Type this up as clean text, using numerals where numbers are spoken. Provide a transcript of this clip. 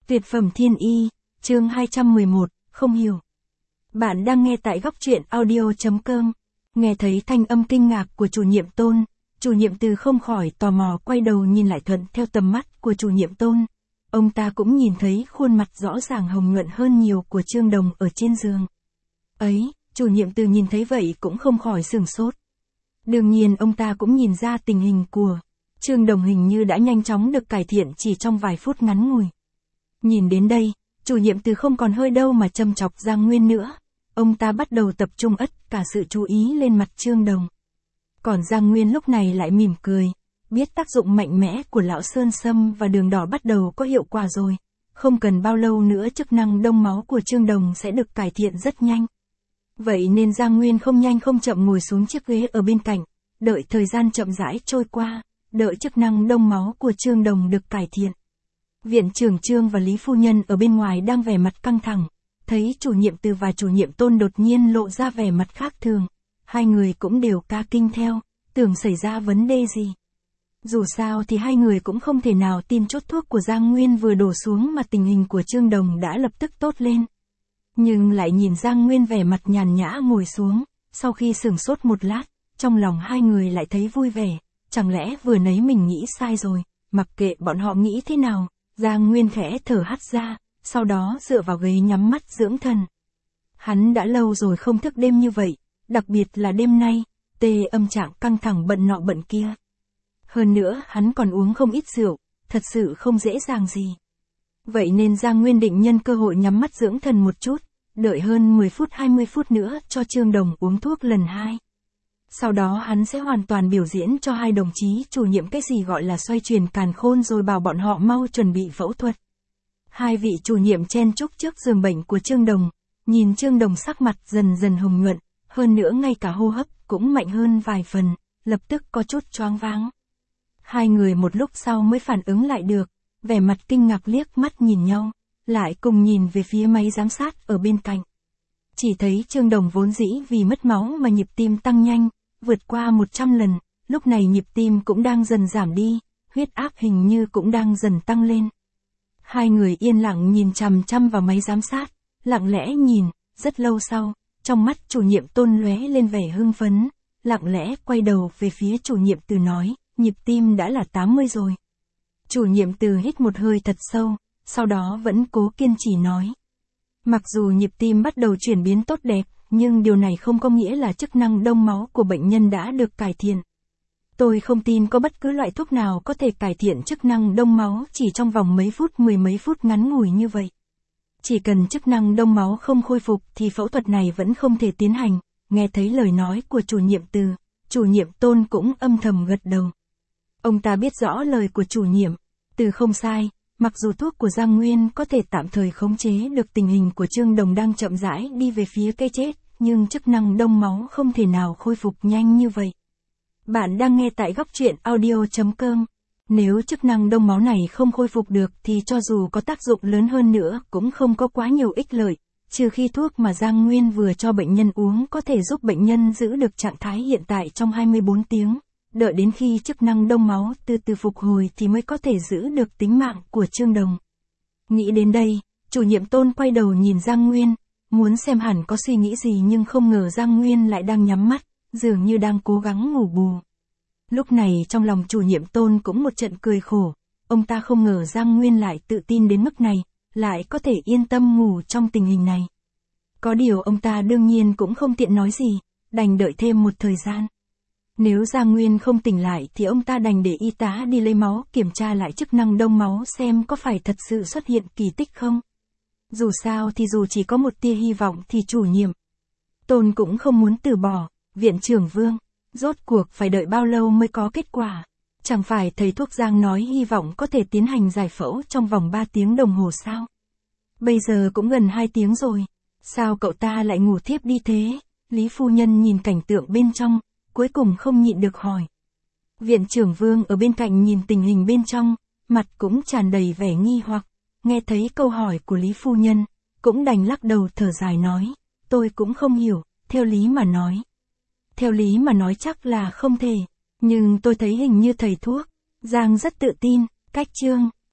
Tuyệt phẩm thiên y, chương 211, không hiểu. Bạn đang nghe tại góc truyện audio.com. Nghe thấy thanh âm kinh ngạc của chủ nhiệm Tôn, chủ nhiệm Từ không khỏi tò mò quay đầu nhìn lại thuận theo tầm mắt của chủ nhiệm Tôn. Ông ta cũng nhìn thấy khuôn mặt rõ ràng hồng nhuận hơn nhiều của Trương Đồng ở trên giường. Ấy, chủ nhiệm Từ nhìn thấy vậy cũng không khỏi sửng sốt. Đương nhiên ông ta cũng nhìn ra tình hình của Trương Đồng hình như đã nhanh chóng được cải thiện chỉ trong vài phút ngắn ngủi. Nhìn đến đây, chủ nhiệm Từ không còn hơi đâu mà châm chọc Giang Nguyên nữa. Ông ta bắt đầu tập trung ất cả sự chú ý lên mặt Trương Đồng. Còn Giang Nguyên lúc này lại mỉm cười, biết tác dụng mạnh mẽ của lão sơn sâm và đường đỏ bắt đầu có hiệu quả rồi. Không cần bao lâu nữa chức năng đông máu của Trương Đồng sẽ được cải thiện rất nhanh. Vậy nên Giang Nguyên không nhanh không chậm ngồi xuống chiếc ghế ở bên cạnh, đợi thời gian chậm rãi trôi qua, đợi chức năng đông máu của Trương Đồng được cải thiện. Viện trưởng Trương và Lý Phu Nhân ở bên ngoài đang vẻ mặt căng thẳng, thấy chủ nhiệm Từ và chủ nhiệm Tôn đột nhiên lộ ra vẻ mặt khác thường. Hai người cũng đều ca kinh theo, tưởng xảy ra vấn đề gì. Dù sao thì hai người cũng không thể nào tin chốt thuốc của Giang Nguyên vừa đổ xuống mà tình hình của Trương Đồng đã lập tức tốt lên. Nhưng lại nhìn Giang Nguyên vẻ mặt nhàn nhã ngồi xuống, sau khi sửng sốt một lát, trong lòng hai người lại thấy vui vẻ, chẳng lẽ vừa nấy mình nghĩ sai rồi, mặc kệ bọn họ nghĩ thế nào. Giang Nguyên khẽ thở hắt ra, sau đó dựa vào ghế nhắm mắt dưỡng thần. Hắn đã lâu rồi không thức đêm như vậy, đặc biệt là đêm nay, âm trạng căng thẳng bận nọ bận kia. Hơn nữa hắn còn uống không ít rượu, thật sự không dễ dàng gì. Vậy nên Giang Nguyên định nhân cơ hội nhắm mắt dưỡng thần một chút, đợi hơn 10 phút 20 phút nữa cho Trương Đồng uống thuốc lần 2. Sau đó hắn sẽ hoàn toàn biểu diễn cho hai đồng chí chủ nhiệm cái gì gọi là xoay chuyển càn khôn rồi bảo bọn họ mau chuẩn bị phẫu thuật. Hai vị chủ nhiệm chen chúc trước giường bệnh của Trương Đồng, nhìn Trương Đồng sắc mặt dần dần hồng nhuận, hơn nữa ngay cả hô hấp cũng mạnh hơn vài phần, lập tức có chút choáng váng. Hai người một lúc sau mới phản ứng lại được, vẻ mặt kinh ngạc liếc mắt nhìn nhau, lại cùng nhìn về phía máy giám sát ở bên cạnh. Chỉ thấy Trương Đồng vốn dĩ vì mất máu mà nhịp tim tăng nhanh, vượt qua 100 lần, lúc này nhịp tim cũng đang dần giảm đi, huyết áp hình như cũng đang dần tăng lên. Hai người yên lặng nhìn chằm chằm vào máy giám sát, lặng lẽ nhìn, rất lâu sau, trong mắt chủ nhiệm Tôn lóe lên vẻ hưng phấn, lặng lẽ quay đầu về phía chủ nhiệm Từ nói, nhịp tim đã là 80 rồi. Chủ nhiệm Từ hít một hơi thật sâu, sau đó vẫn cố kiên trì nói. Mặc dù nhịp tim bắt đầu chuyển biến tốt đẹp, nhưng điều này không có nghĩa là chức năng đông máu của bệnh nhân đã được cải thiện. Tôi không tin có bất cứ loại thuốc nào có thể cải thiện chức năng đông máu chỉ trong vòng mấy phút 10 mấy phút ngắn ngủi như vậy. Chỉ cần chức năng đông máu không khôi phục thì phẫu thuật này vẫn không thể tiến hành. Nghe thấy lời nói của chủ nhiệm Từ, chủ nhiệm Tôn cũng âm thầm gật đầu. Ông ta biết rõ lời của chủ nhiệm Từ không sai, mặc dù thuốc của Giang Nguyên có thể tạm thời khống chế được tình hình của Trương Đồng đang chậm rãi đi về phía cái chết, nhưng chức năng đông máu không thể nào khôi phục nhanh như vậy. Bạn đang nghe tại góc truyện audio.com. Nếu chức năng đông máu này không khôi phục được thì cho dù có tác dụng lớn hơn nữa cũng không có quá nhiều ích lợi, trừ khi thuốc mà Giang Nguyên vừa cho bệnh nhân uống có thể giúp bệnh nhân giữ được trạng thái hiện tại trong 24 tiếng. Đợi đến khi chức năng đông máu từ từ phục hồi thì mới có thể giữ được tính mạng của Trương Đồng. Nghĩ đến đây, chủ nhiệm Tôn quay đầu nhìn Giang Nguyên, muốn xem hẳn có suy nghĩ gì nhưng không ngờ Giang Nguyên lại đang nhắm mắt, dường như đang cố gắng ngủ bù. Lúc này trong lòng chủ nhiệm Tôn cũng một trận cười khổ, ông ta không ngờ Giang Nguyên lại tự tin đến mức này, lại có thể yên tâm ngủ trong tình hình này. Có điều ông ta đương nhiên cũng không tiện nói gì, đành đợi thêm một thời gian. Nếu Giang Nguyên không tỉnh lại thì ông ta đành để y tá đi lấy máu kiểm tra lại chức năng đông máu xem có phải thật sự xuất hiện kỳ tích không. Dù sao thì dù chỉ có một tia hy vọng thì chủ nhiệm Tôn cũng không muốn từ bỏ. Viện trưởng Vương, rốt cuộc phải đợi bao lâu mới có kết quả? Chẳng phải thầy thuốc Giang nói hy vọng có thể tiến hành giải phẫu trong vòng 3 tiếng đồng hồ sao? Bây giờ cũng gần 2 tiếng rồi, sao cậu ta lại ngủ thiếp đi thế? Lý Phu Nhân nhìn cảnh tượng bên trong, cuối cùng không nhịn được hỏi. Viện trưởng Vương ở bên cạnh nhìn tình hình bên trong, mặt cũng tràn đầy vẻ nghi hoặc, nghe thấy câu hỏi của Lý Phu Nhân, cũng đành lắc đầu thở dài nói, tôi cũng không hiểu, theo lý mà nói chắc là không thể, nhưng tôi thấy hình như thầy thuốc Giang rất tự tin, cách Trương